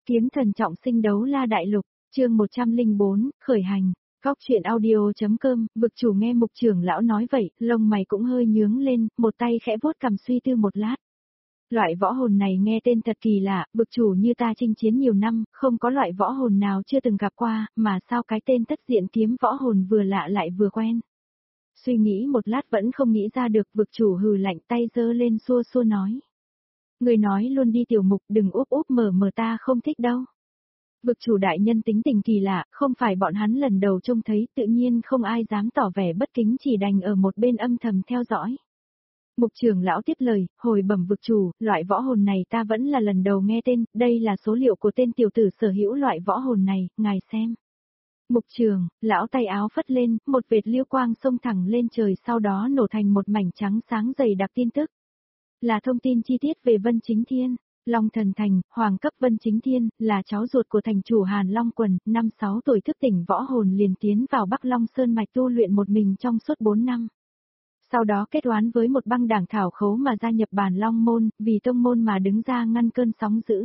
Kiếm thần trọng sinh đấu la đại lục, chương 104, khởi hành. Góc chuyện audio.com, vực chủ nghe mục trưởng lão nói vậy, lông mày cũng hơi nhướng lên, một tay khẽ vuốt cằm suy tư một lát. Loại võ hồn này nghe tên thật kỳ lạ, vực chủ như ta chinh chiến nhiều năm, không có loại võ hồn nào chưa từng gặp qua, mà sao cái tên tất diện kiếm võ hồn vừa lạ lại vừa quen. Suy nghĩ một lát vẫn không nghĩ ra được, vực chủ hừ lạnh tay giơ lên xua xua nói. Người nói luôn đi tiểu mục, đừng úp úp mở mở, ta không thích đâu. Vực chủ đại nhân tính tình kỳ lạ, không phải bọn hắn lần đầu trông thấy, tự nhiên không ai dám tỏ vẻ bất kính, chỉ đành ở một bên âm thầm theo dõi. Mục trưởng lão tiếp lời, hồi bẩm vực chủ, loại võ hồn này ta vẫn là lần đầu nghe tên, đây là số liệu của tên tiểu tử sở hữu loại võ hồn này, ngài xem. Mục trường, lão tay áo phất lên, một vệt liêu quang xông thẳng lên trời, sau đó nổ thành một mảnh trắng sáng dày đặc tin tức. Là thông tin chi tiết về Vân Chính Thiên. Long Thần Thành, hoàng cấp Vân Chính Thiên, là cháu ruột của thành chủ Hàn Long Quần, năm 6 tuổi thức tỉnh võ hồn liền tiến vào Bắc Long Sơn mạch tu luyện một mình trong suốt 4 năm. Sau đó kết oán với một băng đảng thảo khấu mà gia nhập Bản Long Môn, vì tông môn mà đứng ra ngăn cơn sóng dữ.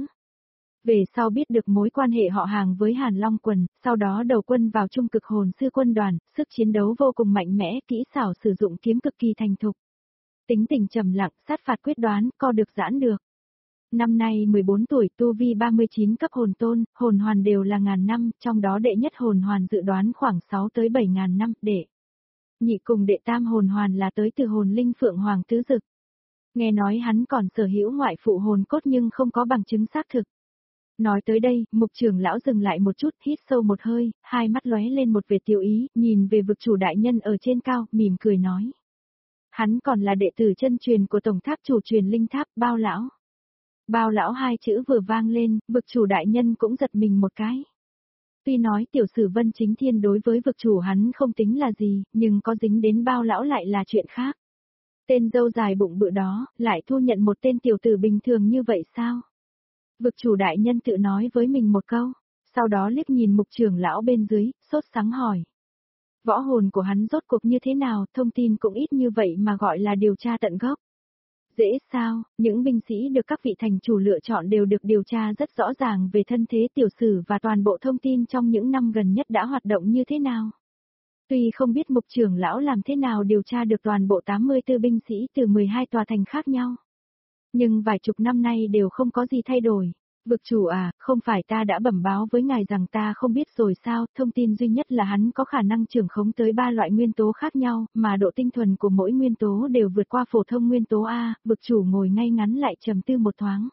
Về sau biết được mối quan hệ họ hàng với Hàn Long Quần, sau đó đầu quân vào Trung Cực Hồn Sư Quân đoàn, sức chiến đấu vô cùng mạnh mẽ, kỹ xảo sử dụng kiếm cực kỳ thành thục. Tính tình trầm lặng, sát phạt quyết đoán, co được giãn được. Năm nay 14 tuổi, tu vi 39 cấp hồn tôn, hồn hoàn đều là ngàn năm, trong đó đệ nhất hồn hoàn dự đoán khoảng 6 tới 7 ngàn năm, đệ nhị cùng đệ tam hồn hoàn là tới từ hồn linh Phượng Hoàng Tứ Dực. Nghe nói hắn còn sở hữu ngoại phụ hồn cốt nhưng không có bằng chứng xác thực. Nói tới đây, mục trưởng lão dừng lại một chút, hít sâu một hơi, hai mắt lóe lên một vệt tiêu ý, nhìn về vực chủ đại nhân ở trên cao, mỉm cười nói. Hắn còn là đệ tử chân truyền của tổng tháp chủ truyền linh tháp, Bao lão. Bao lão hai chữ vừa vang lên, vực chủ đại nhân cũng giật mình một cái. Tuy nói tiểu sử Vân Chính Thiên đối với vực chủ hắn không tính là gì, nhưng có dính đến Bao lão lại là chuyện khác. Tên dâu dài bụng bự đó, lại thu nhận một tên tiểu tử bình thường như vậy sao? Vực chủ đại nhân tự nói với mình một câu, sau đó liếc nhìn mục trưởng lão bên dưới, sốt sắng hỏi. Võ hồn của hắn rốt cuộc như thế nào, thông tin cũng ít như vậy mà gọi là điều tra tận gốc. Dễ sao, những binh sĩ được các vị thành chủ lựa chọn đều được điều tra rất rõ ràng về thân thế tiểu sử và toàn bộ thông tin trong những năm gần nhất đã hoạt động như thế nào. Tuy không biết mục trưởng lão làm thế nào điều tra được toàn bộ 84 binh sĩ từ 12 tòa thành khác nhau. Nhưng vài chục năm nay đều không có gì thay đổi. Vực chủ à, không phải ta đã bẩm báo với ngài rằng ta không biết rồi sao, thông tin duy nhất là hắn có khả năng trưởng khống tới 3 loại nguyên tố khác nhau, mà độ tinh thuần của mỗi nguyên tố đều vượt qua phổ thông nguyên tố A, vực chủ ngồi ngay ngắn lại trầm tư một thoáng.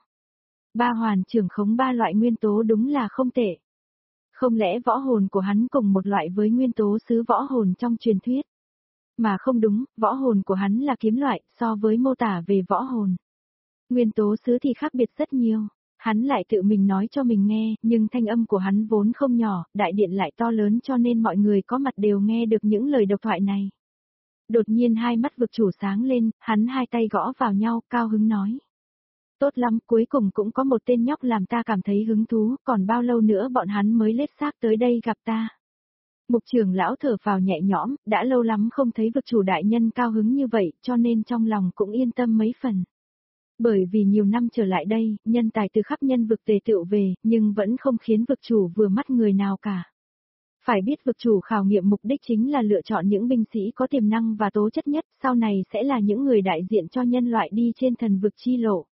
3 hoàn trưởng khống 3 loại nguyên tố đúng là không tệ. Không lẽ võ hồn của hắn cùng một loại với nguyên tố sứ võ hồn trong truyền thuyết? Mà không đúng, võ hồn của hắn là kiếm loại, so với mô tả về võ hồn. Nguyên tố sứ thì khác biệt rất nhiều. Hắn lại tự mình nói cho mình nghe, nhưng thanh âm của hắn vốn không nhỏ, đại điện lại to lớn cho nên mọi người có mặt đều nghe được những lời độc thoại này. Đột nhiên hai mắt vực chủ sáng lên, hắn hai tay gõ vào nhau, cao hứng nói. Tốt lắm, cuối cùng cũng có một tên nhóc làm ta cảm thấy hứng thú, còn bao lâu nữa bọn hắn mới lết xác tới đây gặp ta. Mục trưởng lão thở phào nhẹ nhõm, đã lâu lắm không thấy vực chủ đại nhân cao hứng như vậy, cho nên trong lòng cũng yên tâm mấy phần. Bởi vì nhiều năm trở lại đây, nhân tài từ khắp nhân vực tề tựu về, nhưng vẫn không khiến vực chủ vừa mắt người nào cả. Phải biết vực chủ khảo nghiệm mục đích chính là lựa chọn những binh sĩ có tiềm năng và tố chất nhất, sau này sẽ là những người đại diện cho nhân loại đi trên thần vực chi lộ.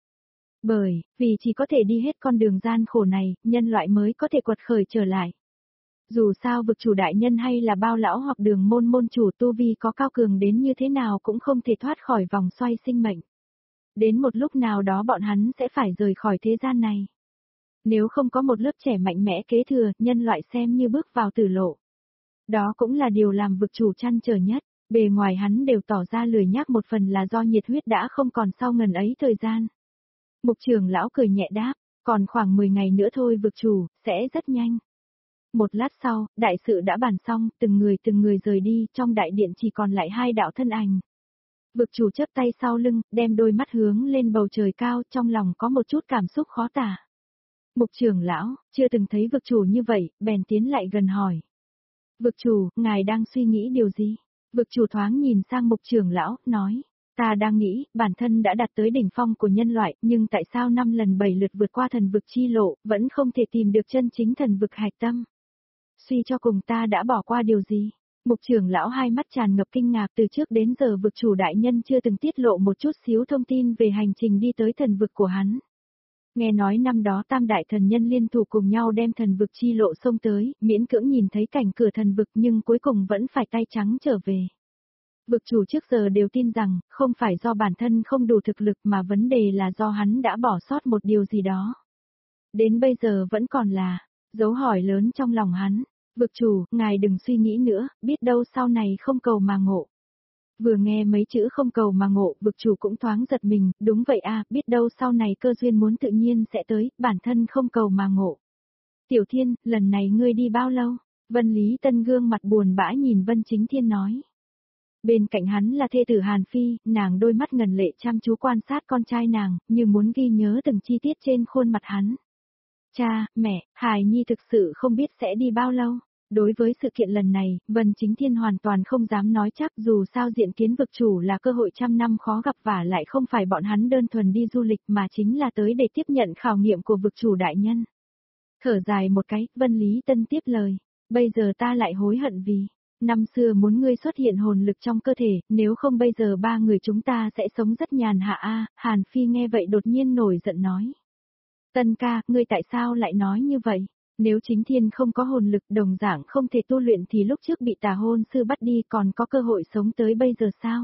Vì chỉ có thể đi hết con đường gian khổ này, nhân loại mới có thể quật khởi trở lại. Dù sao vực chủ đại nhân hay là Bao lão hoặc Đường môn môn chủ tu vi có cao cường đến như thế nào cũng không thể thoát khỏi vòng xoay sinh mệnh. Đến một lúc nào đó bọn hắn sẽ phải rời khỏi thế gian này. Nếu không có một lớp trẻ mạnh mẽ kế thừa, nhân loại xem như bước vào tử lộ. Đó cũng là điều làm vực chủ trăn trở nhất, bề ngoài hắn đều tỏ ra lười nhác, một phần là do nhiệt huyết đã không còn sau ngần ấy thời gian. Mục trưởng lão cười nhẹ đáp, còn khoảng 10 ngày nữa thôi vực chủ, sẽ rất nhanh. Một lát sau, đại sự đã bàn xong, từng người rời đi, trong đại điện chỉ còn lại 2 đạo thân ảnh. Vực chủ chắp tay sau lưng, đem đôi mắt hướng lên bầu trời cao, trong lòng có một chút cảm xúc khó tả. Mục trưởng lão, chưa từng thấy vực chủ như vậy, bèn tiến lại gần hỏi. Vực chủ, ngài đang suy nghĩ điều gì? Vực chủ thoáng nhìn sang mục trưởng lão, nói. Ta đang nghĩ, bản thân đã đạt tới đỉnh phong của nhân loại, nhưng tại sao 5 lần 7 lượt vượt qua thần vực chi lộ, vẫn không thể tìm được chân chính thần vực hạch tâm. Suy cho cùng ta đã bỏ qua điều gì? Mục trưởng lão hai mắt tràn ngập kinh ngạc, từ trước đến giờ vực chủ đại nhân chưa từng tiết lộ một chút xíu thông tin về hành trình đi tới thần vực của hắn. Nghe nói năm đó tam đại thần nhân liên thủ cùng nhau đem thần vực chi lộ xông tới, miễn cưỡng nhìn thấy cảnh cửa thần vực nhưng cuối cùng vẫn phải tay trắng trở về. Vực chủ trước giờ đều tin rằng, không phải do bản thân không đủ thực lực mà vấn đề là do hắn đã bỏ sót một điều gì đó. Đến bây giờ vẫn còn là, dấu hỏi lớn trong lòng hắn. Vực chủ, ngài đừng suy nghĩ nữa, biết đâu sau này không cầu mà ngộ. Vừa nghe mấy chữ không cầu mà ngộ, vực chủ cũng thoáng giật mình, đúng vậy à, biết đâu sau này cơ duyên muốn tự nhiên sẽ tới, bản thân không cầu mà ngộ. Tiểu Thiên, lần này ngươi đi bao lâu? Vân Lý Tân gương mặt buồn bã nhìn Vân Chính Thiên nói. Bên cạnh hắn là thê tử Hàn Phi, nàng đôi mắt ngần lệ chăm chú quan sát con trai nàng, như muốn ghi nhớ từng chi tiết trên khuôn mặt hắn. Cha, mẹ, Hải Nhi thực sự không biết sẽ đi bao lâu. Đối với sự kiện lần này, Vân Chính Thiên hoàn toàn không dám nói chắc, dù sao diện kiến vực chủ là cơ hội trăm năm khó gặp và lại không phải bọn hắn đơn thuần đi du lịch mà chính là tới để tiếp nhận khảo nghiệm của vực chủ đại nhân. Thở dài một cái, Vân Lý Tân tiếp lời. Bây giờ ta lại hối hận vì, năm xưa muốn ngươi xuất hiện hồn lực trong cơ thể, nếu không bây giờ ba người chúng ta sẽ sống rất nhàn hạ a. Hàn Phi nghe vậy đột nhiên nổi giận nói. Tân ca, ngươi tại sao lại nói như vậy? Nếu Chính Thiên không có hồn lực đồng dạng không thể tu luyện thì lúc trước bị tà hôn sư bắt đi còn có cơ hội sống tới bây giờ sao?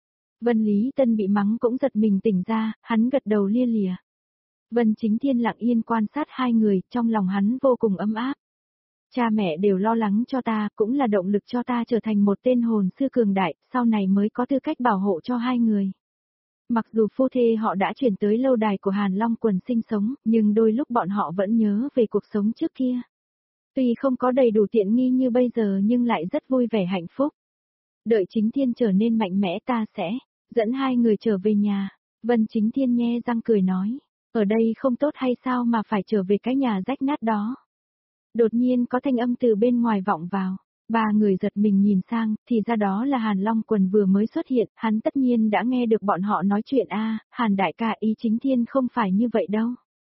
Vân Lý Tân bị mắng cũng giật mình tỉnh ra, hắn gật đầu lia lịa. Vân Chính Thiên lặng yên quan sát hai người, trong lòng hắn vô cùng ấm áp. Cha mẹ đều lo lắng cho ta, cũng là động lực cho ta trở thành một tên hồn sư cường đại, sau này mới có tư cách bảo hộ cho hai người. Mặc dù phu thê họ đã chuyển tới lâu đài của Hàn Long Quần sinh sống, nhưng đôi lúc bọn họ vẫn nhớ về cuộc sống trước kia. Tuy không có đầy đủ tiện nghi như bây giờ nhưng lại rất vui vẻ hạnh phúc. Đợi Chính Thiên trở nên mạnh mẽ ta sẽ dẫn hai người trở về nhà. Vân Chính Thiên nhe răng cười nói, ở đây không tốt hay sao mà phải trở về cái nhà rách nát đó. Đột nhiên có thanh âm từ bên ngoài vọng vào. Ba người giật mình nhìn sang, thì ra đó là Hàn Long Quần vừa mới xuất hiện, hắn tất nhiên đã nghe được bọn họ nói chuyện a. Hàn đại ca, ý Chính Thiên không phải như vậy đâu.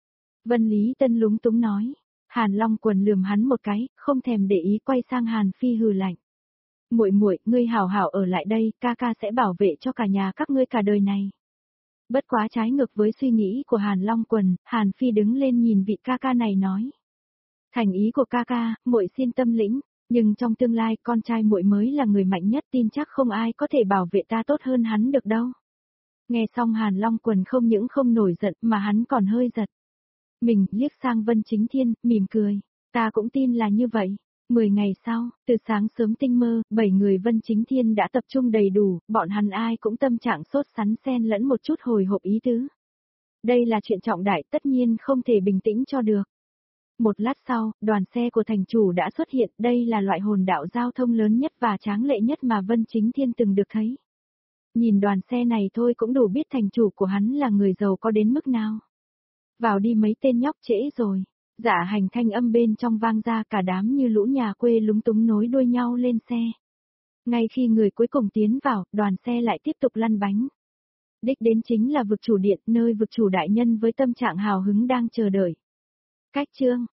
Vân Lý Tân lúng túng nói. Hàn Long Quần lườm hắn một cái, không thèm để ý quay sang Hàn Phi hừ lạnh. Muội muội, ngươi hảo hảo ở lại đây, ca ca sẽ bảo vệ cho cả nhà các ngươi cả đời này. Bất quá trái ngược với suy nghĩ của Hàn Long Quần, Hàn Phi đứng lên nhìn vị ca ca này nói. Thành ý của ca ca, muội xin tâm lĩnh. Nhưng trong tương lai con trai muội mới là người mạnh nhất, tin chắc không ai có thể bảo vệ ta tốt hơn hắn được đâu. Nghe xong Hàn Long Quần không những không nổi giận mà hắn còn hơi giật. Mình liếc sang Vân Chính Thiên, mỉm cười. Ta cũng tin là như vậy. 10 ngày sau, từ sáng sớm tinh mơ, 7 người Vân Chính Thiên đã tập trung đầy đủ, bọn hắn ai cũng tâm trạng sốt sắn xen lẫn một chút hồi hộp ý tứ. Đây là chuyện trọng đại tất nhiên không thể bình tĩnh cho được. Một lát sau, đoàn xe của thành chủ đã xuất hiện, đây là loại hồn đạo giao thông lớn nhất và tráng lệ nhất mà Vân Chính Thiên từng được thấy. Nhìn đoàn xe này thôi cũng đủ biết thành chủ của hắn là người giàu có đến mức nào. Vào đi mấy tên nhóc trễ rồi. Dạ hành thanh âm bên trong vang ra, cả đám như lũ nhà quê lúng túng nối đuôi nhau lên xe. Ngay khi người cuối cùng tiến vào, đoàn xe lại tiếp tục lăn bánh. Đích đến chính là vực chủ điện, nơi vực chủ đại nhân với tâm trạng hào hứng đang chờ đợi. Cách chương